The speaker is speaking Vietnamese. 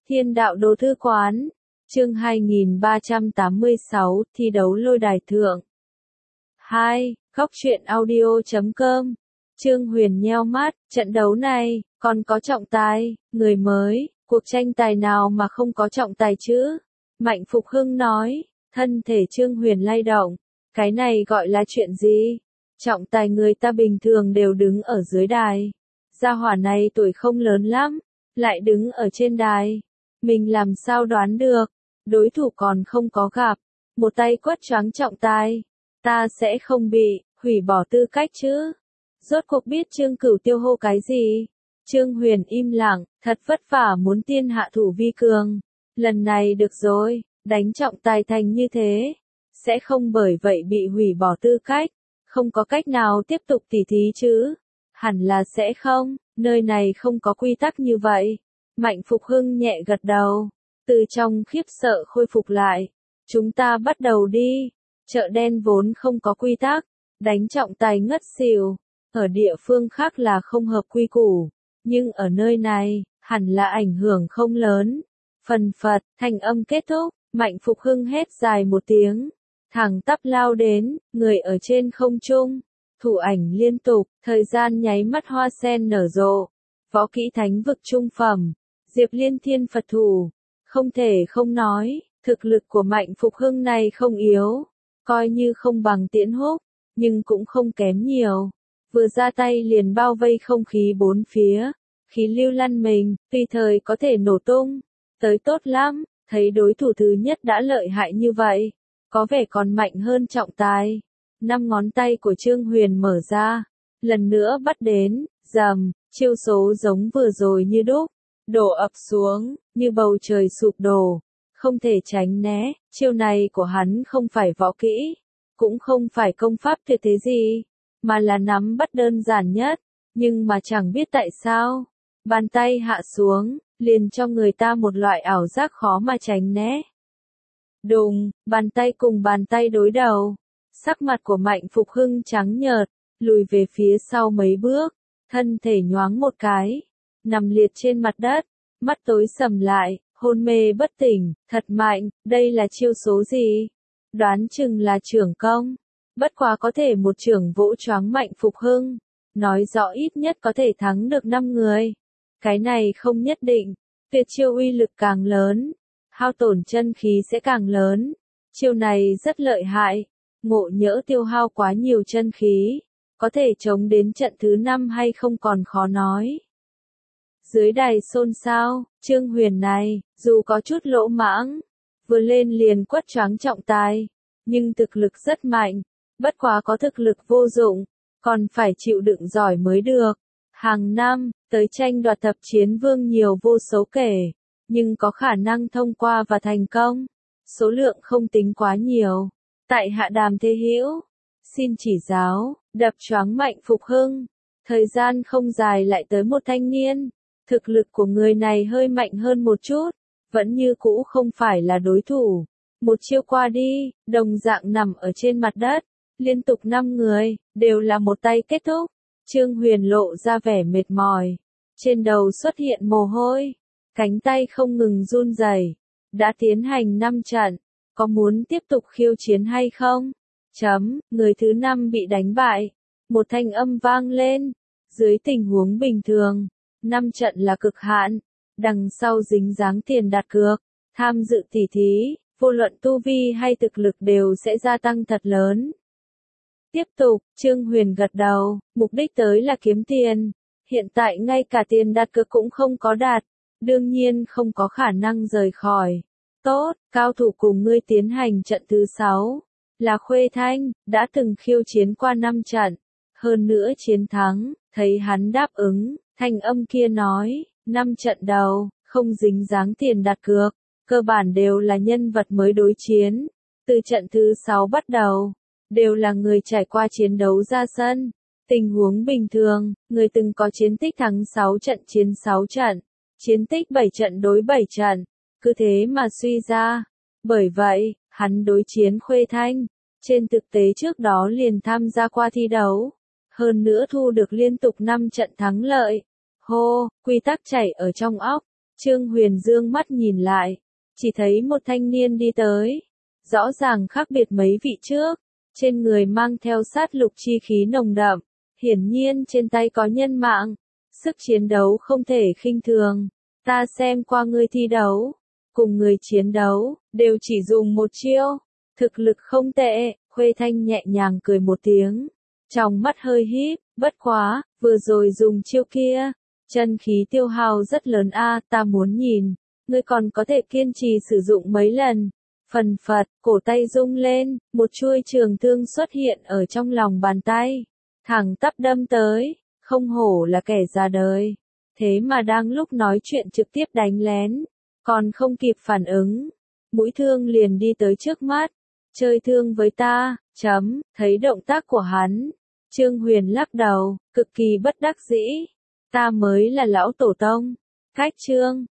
Thiên đạo đô thư quán, chương 2386, thi đấu lôi đài thượng. 2. Góc truyện audio.com. Trương Huyền nheo mắt, trận đấu này, còn có trọng tài, người mới, cuộc tranh tài nào mà không có trọng tài chứ? Mạnh Phục Hưng nói, thân thể Trương Huyền lay động, cái này gọi là chuyện gì? Trọng tài người ta bình thường đều đứng ở dưới đài. Gia hỏa này tuổi không lớn lắm, lại đứng ở trên đài. Mình làm sao đoán được, đối thủ còn không có gặp, một tay quất choáng trọng tài, ta sẽ không bị hủy bỏ tư cách chứ? Rốt cuộc biết Trương Cửu Tiêu hô cái gì? Trương Huyền im lặng, thật vất vả muốn tiên hạ thủ vi cường. Lần này được rồi, đánh trọng tài thành như thế, sẽ không bởi vậy bị hủy bỏ tư cách, không có cách nào tiếp tục tỉ thí chứ? Hẳn là sẽ không, nơi này không có quy tắc như vậy. Mạnh Phục Hưng nhẹ gật đầu, từ trong khiếp sợ khôi phục lại. Chúng ta bắt đầu đi. Chợ đen vốn không có quy tắc, đánh trọng tài ngất xỉu. Ở địa phương khác là không hợp quy củ, nhưng ở nơi này, hẳn là ảnh hưởng không lớn. Phần phật, thanh âm kết thúc, Mạnh Phục Hưng hét dài một tiếng, thẳng tắp lao đến, người ở trên không trung. Thủ ảnh liên tục, thời gian nháy mắt hoa sen nở rộ. Võ kỹ thánh vực trung phẩm, Diệp Liên Thiên Phật thủ. Không thể không nói, thực lực của Mạnh Phục Hưng này không yếu, coi như không bằng Tiễn Húc, nhưng cũng không kém nhiều. Vừa ra tay liền bao vây không khí bốn phía, khí lưu lăn mình, tùy thời có thể nổ tung. Tới tốt lắm, thấy đối thủ thứ nhất đã lợi hại như vậy, có vẻ còn mạnh hơn trọng tài. 5 ngón tay của Trương Huyền mở ra, lần nữa bắt đến, rầm, chiêu số giống vừa rồi như đúc, đổ ập xuống, như bầu trời sụp đổ, không thể tránh né. Chiêu này của hắn không phải võ kỹ, cũng không phải công pháp tuyệt thế gì, mà là nắm bắt đơn giản nhất, nhưng mà chẳng biết tại sao, bàn tay hạ xuống, liền cho người ta một loại ảo giác khó mà tránh né. Đùng, bàn tay cùng bàn tay đối đầu. Sắc mặt của Mạnh Phục Hưng trắng nhợt, lùi về phía sau mấy bước, thân thể nhoáng một cái, nằm liệt trên mặt đất, mắt tối sầm lại, hôn mê bất tỉnh. Thật mạnh, đây là chiêu số gì? Đoán chừng là trưởng công, bất quá có thể một trưởng vỗ choáng Mạnh Phục Hưng, nói rõ ít nhất có thể thắng được 5 người. Cái này không nhất định, tuyệt chiêu uy lực càng lớn, hao tổn chân khí sẽ càng lớn. Chiêu này rất lợi hại. Ngộ nhỡ tiêu hao quá nhiều chân khí, có thể chống đến trận thứ 5 hay không còn khó nói. Dưới đài xôn xao, Trương Huyền này, dù có chút lỗ mãng, vừa lên liền quất choáng trọng tài, nhưng thực lực rất mạnh, bất quá có thực lực vô dụng, còn phải chịu đựng giỏi mới được. Hàng năm, tới tranh đoạt thập chiến vương nhiều vô số kể, nhưng có khả năng thông qua và thành công, số lượng không tính quá nhiều. Tại hạ Đàm Thế Hữu, xin chỉ giáo, đập choáng Mạnh Phục Hưng. Thời gian không dài lại tới một thanh niên, thực lực của người này hơi mạnh hơn một chút, vẫn như cũ không phải là đối thủ. Một chiêu qua đi, đồng dạng nằm ở trên mặt đất, liên tục 5 người, đều là một tay kết thúc. Trương Huyền lộ ra vẻ mệt mỏi, trên đầu xuất hiện mồ hôi, cánh tay không ngừng run rẩy. Đã tiến hành 5 trận. Có muốn tiếp tục khiêu chiến hay không? Người thứ 5 bị đánh bại. Một thanh âm vang lên. Dưới tình huống bình thường, 5 trận là cực hạn. Đằng sau dính dáng tiền đặt cược, tham dự tỉ thí, vô luận tu vi hay thực lực đều sẽ gia tăng thật lớn. Tiếp tục, Trương Huyền gật đầu, mục đích tới là kiếm tiền. Hiện tại ngay cả tiền đặt cược cũng không có đạt, đương nhiên không có khả năng rời khỏi. Tốt, cao thủ cùng ngươi tiến hành trận thứ 6, là Khuê Thanh, đã từng khiêu chiến qua 5 trận, hơn nữa chiến thắng. Thấy hắn đáp ứng, thanh âm kia nói, 5 trận đầu, không dính dáng tiền đặt cược, cơ bản đều là nhân vật mới đối chiến. Từ trận thứ 6 bắt đầu, đều là người trải qua chiến đấu ra sân. Tình huống bình thường, người từng có chiến tích thắng 6 trận chiến 6 trận, chiến tích 7 trận đối 7 trận. Cứ thế mà suy ra. Bởi vậy, hắn đối chiến Khuê Thanh, trên thực tế trước đó liền tham gia qua thi đấu, hơn nữa thu được liên tục 5 trận thắng lợi. Hô, quy tắc chảy ở trong óc, Trương Huyền dương mắt nhìn lại, chỉ thấy một thanh niên đi tới, rõ ràng khác biệt mấy vị trước, trên người mang theo sát lục chi khí nồng đậm, hiển nhiên trên tay có nhân mạng, sức chiến đấu không thể khinh thường. Ta xem qua ngươi thi đấu, cùng người chiến đấu, đều chỉ dùng một chiêu, thực lực không tệ. Khuê Thanh nhẹ nhàng cười một tiếng, trong mắt hơi híp, bất quá, vừa rồi dùng chiêu kia, chân khí tiêu hao rất lớn a, ta muốn nhìn, ngươi còn có thể kiên trì sử dụng mấy lần. Phần phật, cổ tay rung lên, một chuôi trường thương xuất hiện ở trong lòng bàn tay, thẳng tắp đâm tới, không hổ là kẻ ra đời. Thế mà đang lúc nói chuyện trực tiếp đánh lén, còn không kịp phản ứng, mũi thương liền đi tới trước mắt. Chơi thương với ta, thấy động tác của hắn. Trương Huyền lắc đầu, cực kỳ bất đắc dĩ. Ta mới là lão tổ tông. Cách Trương